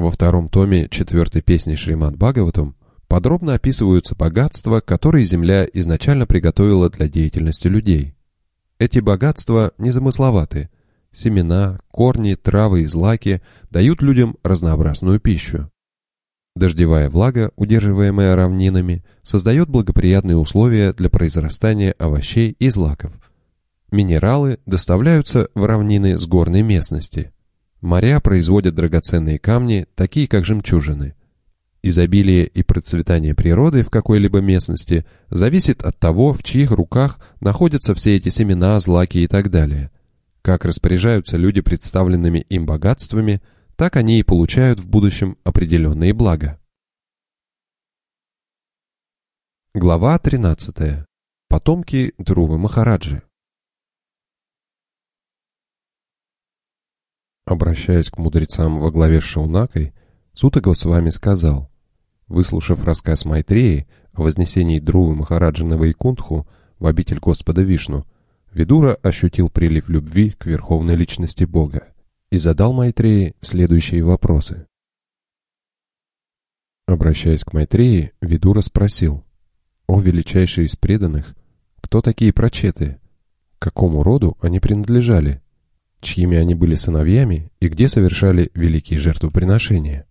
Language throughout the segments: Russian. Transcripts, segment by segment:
Во втором томе четвертой песни Шримад Бхагаватам подробно описываются богатства, которые земля изначально приготовила для деятельности людей. Эти богатства незамысловаты. Семена, корни, травы и злаки дают людям разнообразную пищу. Дождевая влага, удерживаемая равнинами, создает благоприятные условия для произрастания овощей и злаков. Минералы доставляются в равнины с горной местности. Моря производят драгоценные камни, такие как жемчужины. Изобилие и процветание природы в какой-либо местности зависит от того, в чьих руках находятся все эти семена, злаки и так далее. Как распоряжаются люди представленными им богатствами, так они и получают в будущем определенные блага. Глава 13. Потомки Друвы Махараджи. Обращаясь к мудрецам во главе с Шаунакой, Сута Госвами сказал: выслушав рассказ Майтреи о вознесении Друвы Махараджи на Вайкунтху в обитель Господа Вишну, Видура ощутил прилив любви к верховной личности Бога и задал Майтреи следующие вопросы. Обращаясь к Майтреи, Видура спросил: «О величайший из преданных, кто такие прачеты? К какому роду они принадлежали? Чьими они были сыновьями и где совершали великие жертвоприношения?»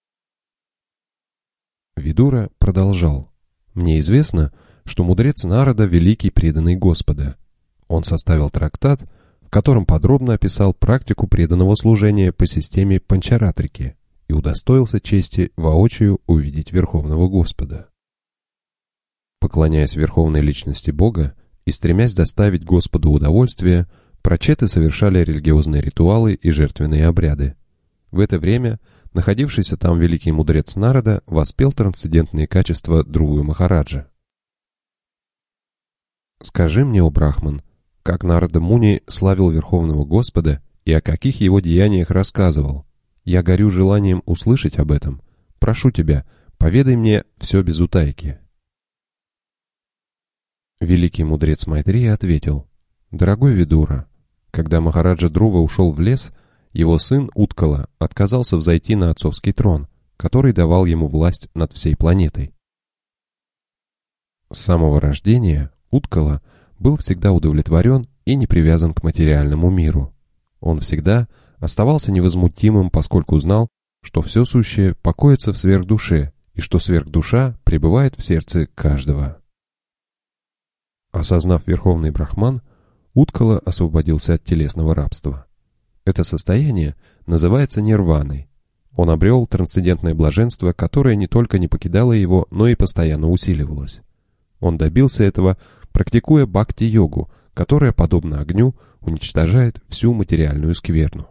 Видура продолжал: «Мне известно, что мудрец Нарада — великий преданный Господа. Он составил трактат, в котором подробно описал практику преданного служения по системе Панчаратрики и удостоился чести воочию увидеть Верховного Господа. Поклоняясь Верховной Личности Бога и стремясь доставить Господу удовольствие, прачеты совершали религиозные ритуалы и жертвенные обряды. В это время находившийся там великий мудрец Нарада воспел трансцендентные качества Друвы Махараджа. «Скажи мне, о Брахман, как Нарада Муни славил Верховного Господа и о каких его деяниях рассказывал. Я горю желанием услышать об этом. Прошу тебя, поведай мне все без утайки». Великий мудрец Майтрея ответил: «Дорогой Видура, когда Махараджа Друва ушел в лес, его сын Уткала отказался взойти на отцовский трон, который давал ему власть над всей планетой. С самого рождения Уткала был всегда удовлетворен и не привязан к материальному миру. Он всегда оставался невозмутимым, поскольку знал, что все сущее покоится в сверхдуше и что сверхдуша пребывает в сердце каждого. Осознав Верховный Брахман, Уткала освободился от телесного рабства. Это состояние называется нирваной. Он обрел трансцендентное блаженство, которое не только не покидало его, но и постоянно усиливалось. Он добился этого, практикуя бхакти-йогу, которая, подобно огню, уничтожает всю материальную скверну.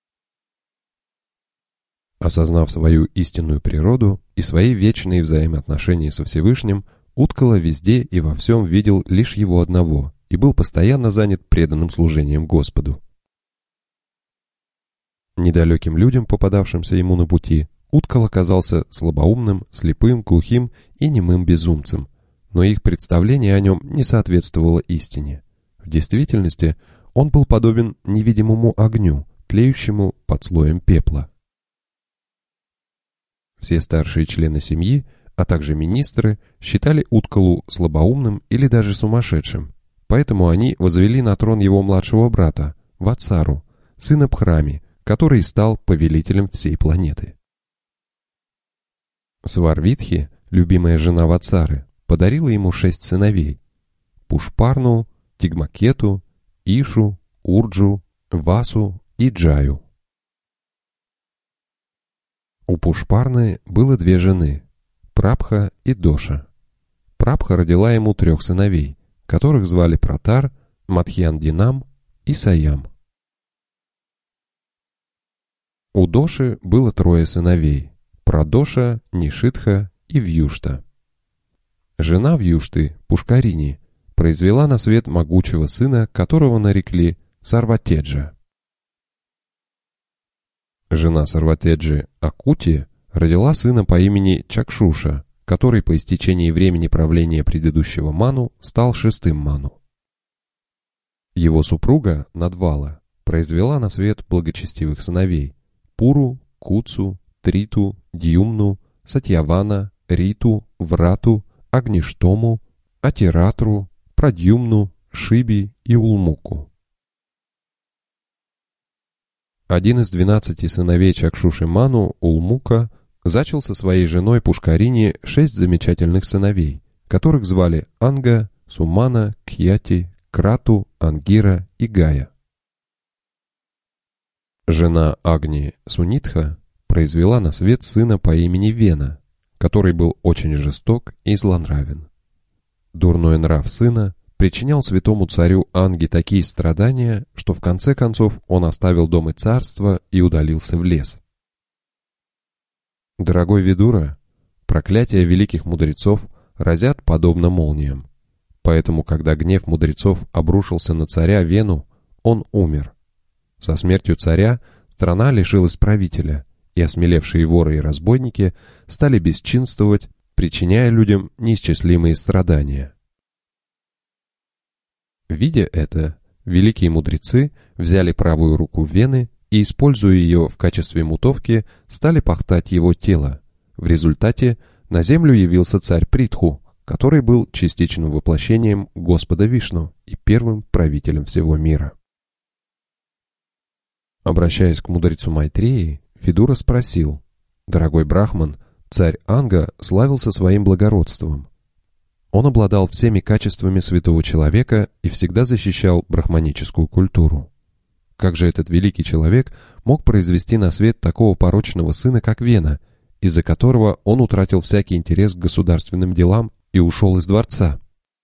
Осознав свою истинную природу и свои вечные взаимоотношения со Всевышним, Уткала везде и во всем видел лишь его одного и был постоянно занят преданным служением Господу. Недалеким людям, попадавшимся ему на пути, Уткала казался слабоумным, слепым, глухим и немым безумцем, но их представление о нем не соответствовало истине. В действительности он был подобен невидимому огню, тлеющему под слоем пепла. Все старшие члены семьи, а также министры, считали Уткалу слабоумным или даже сумасшедшим, поэтому они возвели на трон его младшего брата, Ватсару, сына Бхрами, который стал повелителем всей планеты. Сварвидхи, любимая жена Ватсары, подарила ему 6 сыновей: Пушпарну, Тигмакету, Ишу, Урджу, Васу и Джаю. У Пушпарны было 2 жены — Прабха и Доша. Прабха родила ему 3 сыновей, которых звали Пратар, Мадхьяндинам и Саям. У Доши было 3 сыновей — Прадоша, Нишитха и Вьюшта. Жена Вьюшты, Пушкарини, произвела на свет могучего сына, которого нарекли Сарватеджа. Жена Сарватеджи, Акути, родила сына по имени Чакшуша, который по истечении времени правления предыдущего Ману стал 6-м Ману. Его супруга, Надвала, произвела на свет благочестивых сыновей — Пуру, Куцу, Триту, Дьюмну, Сатьявана, Риту, Врату, Агништому, Атиратру, Прадьюмну, Шиби и Улмуку. Один из 12 сыновей Чакшуши Ману, Улмука, зачал со своей женой Пушкарине 6 замечательных сыновей, которых звали Анга, Сумана, Кьяти, Крату, Ангира и Гая. Жена Агни, Сунитха, произвела на свет сына по имени Вена, который был очень жесток и злонравен. Дурной нрав сына причинял святому царю Анги такие страдания, что в конце концов он оставил дом и царство и удалился в лес. Дорогой Видура, проклятия великих мудрецов разят подобно молниям. Поэтому, когда гнев мудрецов обрушился на царя Вену, он умер. Со смертью царя страна лишилась правителя, и осмелевшие воры и разбойники стали бесчинствовать, причиняя людям неисчислимые страдания. Видя это, великие мудрецы взяли правую руку Вены и, используя ее в качестве мутовки, стали пахтать его тело. В результате на землю явился царь Притху, который был частичным воплощением Господа Вишну и первым правителем всего мира. Обращаясь к мудрецу Майтреи, Видура спросил: «Дорогой Брахман, царь Анга славился своим благородством. Он обладал всеми качествами святого человека и всегда защищал брахманическую культуру. Как же этот великий человек мог произвести на свет такого порочного сына, как Вена, из-за которого он утратил всякий интерес к государственным делам и ушел из дворца?»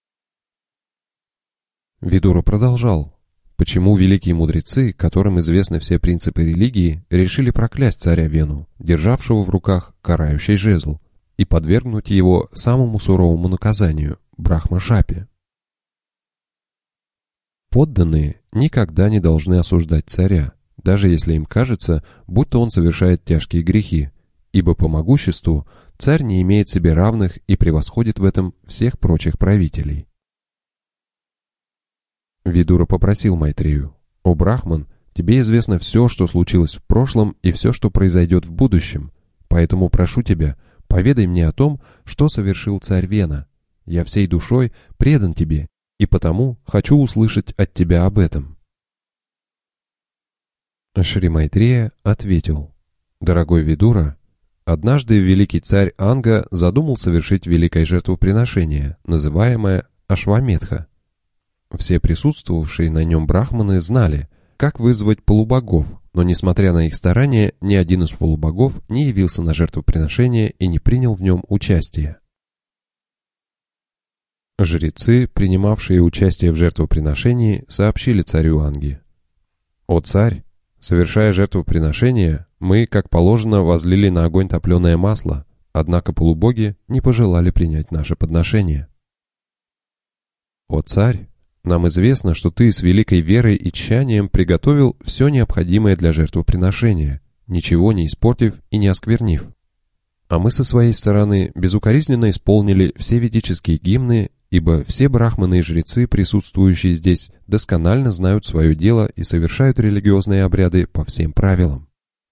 Видура продолжал: «Почему великие мудрецы, которым известны все принципы религии, решили проклясть царя Вену, державшего в руках карающий жезл, и подвергнуть его самому суровому наказанию – Брахма-шапе? Подданные никогда не должны осуждать царя, даже если им кажется, будто он совершает тяжкие грехи, ибо по могуществу царь не имеет себе равных и превосходит в этом всех прочих правителей». Видура попросил Майтрею: «О Брахман, тебе известно все, что случилось в прошлом и все, что произойдет в будущем, поэтому прошу тебя, поведай мне о том, что совершил царь Вена. Я всей душой предан тебе, и потому хочу услышать от тебя об этом». Шри Майтрея ответил: «Дорогой Видура, однажды великий царь Анга задумал совершить великое жертвоприношение, называемое Ашваметха. Все присутствовавшие на нем брахманы знали, как вызвать полубогов, но, несмотря на их старания, ни один из полубогов не явился на жертвоприношение и не принял в нем участия. Жрецы, принимавшие участие в жертвоприношении, сообщили царю Анги: «О царь, совершая жертвоприношение, мы, как положено, возлили на огонь топленое масло, однако полубоги не пожелали принять наше подношение. О царь, нам известно, что ты с великой верой и тщанием приготовил все необходимое для жертвоприношения, ничего не испортив и не осквернив. А мы со своей стороны безукоризненно исполнили все ведические гимны, ибо все брахманы и жрецы, присутствующие здесь, досконально знают свое дело и совершают религиозные обряды по всем правилам.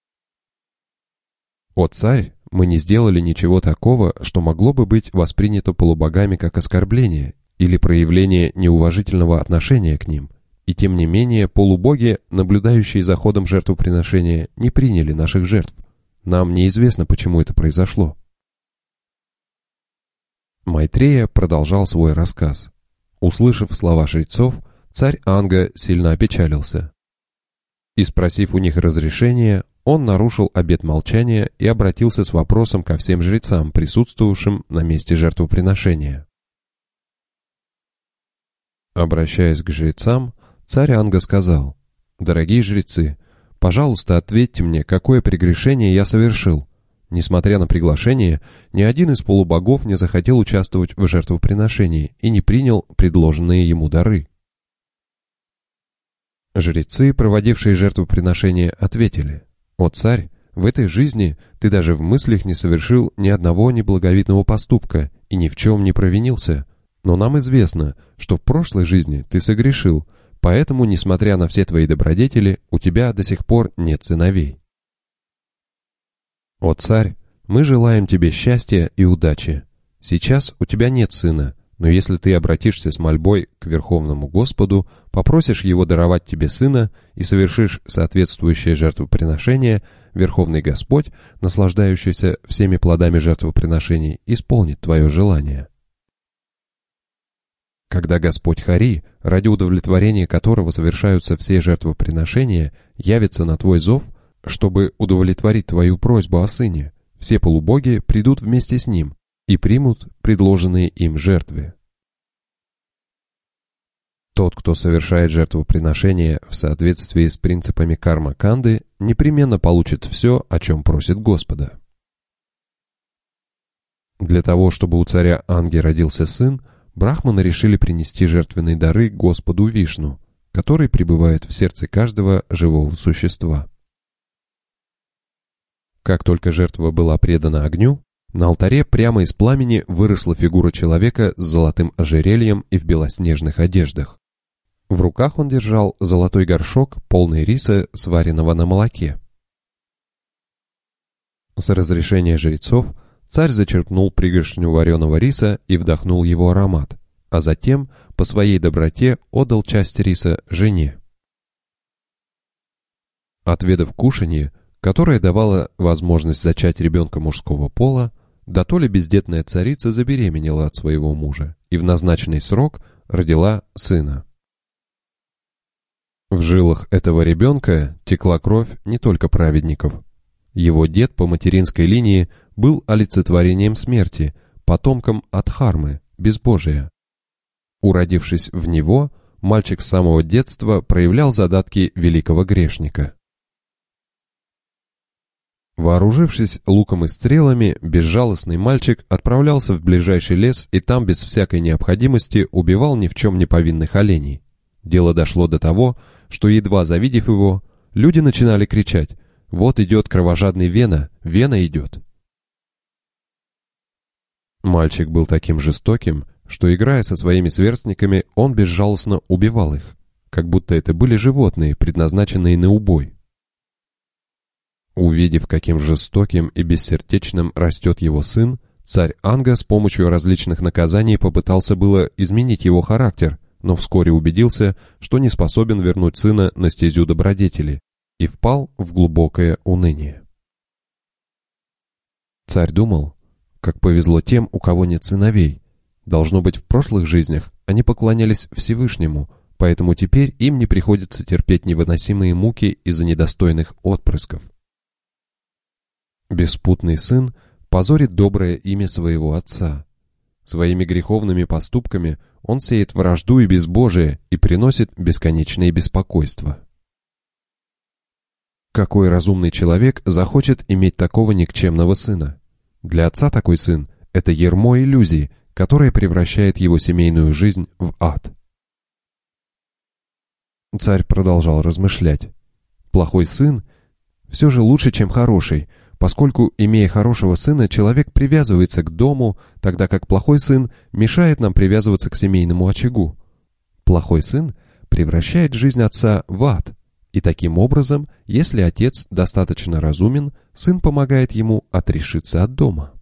О царь, мы не сделали ничего такого, что могло бы быть воспринято полубогами как оскорбление или проявление неуважительного отношения к ним, и тем не менее полубоги, наблюдающие за ходом жертвоприношения, не приняли наших жертв. Нам неизвестно, почему это произошло». Майтрея продолжал свой рассказ. Услышав слова жрецов, царь Анга сильно опечалился. И, спросив у них разрешения, он нарушил обет молчания и обратился с вопросом ко всем жрецам, присутствовавшим на месте жертвоприношения. Обращаясь к жрецам, царь Анга сказал: «Дорогие жрецы, пожалуйста, ответьте мне, какое прегрешение я совершил. Несмотря на приглашение, ни один из полубогов не захотел участвовать в жертвоприношении и не принял предложенные ему дары». Жрецы, проводившие жертвоприношение, ответили: «О царь, в этой жизни ты даже в мыслях не совершил ни одного неблаговидного поступка и ни в чем не провинился. Но нам известно, что в прошлой жизни ты согрешил, поэтому, несмотря на все твои добродетели, у тебя до сих пор нет сыновей». «О царь, мы желаем тебе счастья и удачи. Сейчас у тебя нет сына, но если ты обратишься с мольбой к Верховному Господу, попросишь его даровать тебе сына и совершишь соответствующее жертвоприношение, Верховный Господь, наслаждающийся всеми плодами жертвоприношений, исполнит твое желание». Когда Господь Хари, ради удовлетворения которого совершаются все жертвоприношения, явится на твой зов, чтобы удовлетворить твою просьбу о сыне, все полубоги придут вместе с ним и примут предложенные им жертвы. Тот, кто совершает жертвоприношение в соответствии с принципами карма-канды, непременно получит все, о чем просит Господа. Для того, чтобы у царя Анги родился сын, брахманы решили принести жертвенные дары Господу Вишну, который пребывает в сердце каждого живого существа. Как только жертва была предана огню, на алтаре прямо из пламени выросла фигура человека с золотым ожерельем и в белоснежных одеждах. В руках он держал золотой горшок, полный риса, сваренного на молоке. С разрешения жрецов царь зачерпнул пригоршню вареного риса и вдохнул его аромат, а затем, по своей доброте, отдал часть риса жене. Отведав кушанье, которое давало возможность зачать ребенка мужского пола, дотоле бездетная царица забеременела от своего мужа и в назначенный срок родила сына. В жилах этого ребенка текла кровь не только праведников. Его дед по материнской линии был олицетворением смерти, потомком Адхармы, безбожия. Уродившись в него, мальчик с самого детства проявлял задатки великого грешника. Вооружившись луком и стрелами, безжалостный мальчик отправлялся в ближайший лес и там без всякой необходимости убивал ни в чем не повинных оленей. Дело дошло до того, что, едва завидев его, люди начинали кричать: «Вот идет кровожадный Вена, Вена идет!». Мальчик был таким жестоким, что, играя со своими сверстниками, он безжалостно убивал их, как будто это были животные, предназначенные на убой. Увидев, каким жестоким и бессердечным растет его сын, царь Анга с помощью различных наказаний попытался было изменить его характер, но вскоре убедился, что не способен вернуть сына на стезю добродетели, и впал в глубокое уныние. Царь думал, как повезло тем, у кого нет сыновей. Должно быть, в прошлых жизнях они поклонялись Всевышнему, поэтому теперь им не приходится терпеть невыносимые муки из-за недостойных отпрысков. Беспутный сын позорит доброе имя своего отца. Своими греховными поступками он сеет вражду и безбожие и приносит бесконечное беспокойство. Какой разумный человек захочет иметь такого никчемного сына? Для отца такой сын – это ярмо иллюзии, которое превращает его семейную жизнь в ад. Царь продолжал размышлять. Плохой сын все же лучше, чем хороший, поскольку, имея хорошего сына, человек привязывается к дому, тогда как плохой сын мешает нам привязываться к семейному очагу. Плохой сын превращает жизнь отца в ад, и таким образом, если отец достаточно разумен, сын помогает ему отрешиться от дома.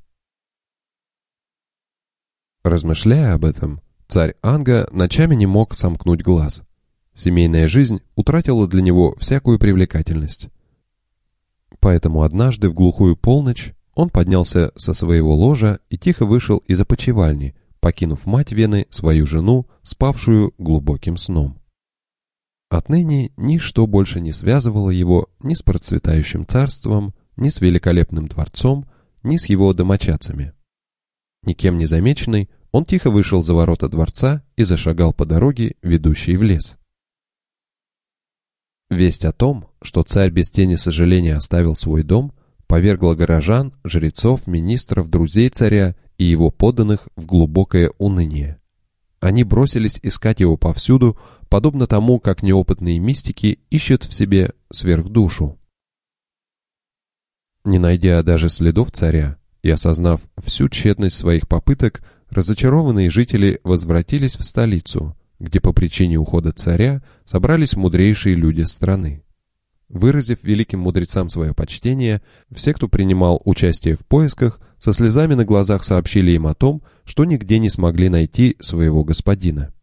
Размышляя об этом, царь Анга ночами не мог сомкнуть глаз. Семейная жизнь утратила для него всякую привлекательность. Поэтому однажды в глухую полночь он поднялся со своего ложа и тихо вышел из опочивальни, покинув мать Вены, свою жену, спавшую глубоким сном. Отныне ничто больше не связывало его ни с процветающим царством, ни с великолепным дворцом, ни с его домочадцами. Никем не замеченный, он тихо вышел за ворота дворца и зашагал по дороге, ведущей в лес. Весть о том, что царь без тени сожаления оставил свой дом, повергла горожан, жрецов, министров, друзей царя и его подданных в глубокое уныние. Они бросились искать его повсюду, подобно тому, как неопытные мистики ищут в себе сверхдушу. Не найдя даже следов царя и осознав всю тщетность своих попыток, разочарованные жители возвратились в столицу, где по причине ухода царя собрались мудрейшие люди страны. Выразив великим мудрецам свое почтение, все, кто принимал участие в поисках, со слезами на глазах сообщили им о том, что нигде не смогли найти своего господина.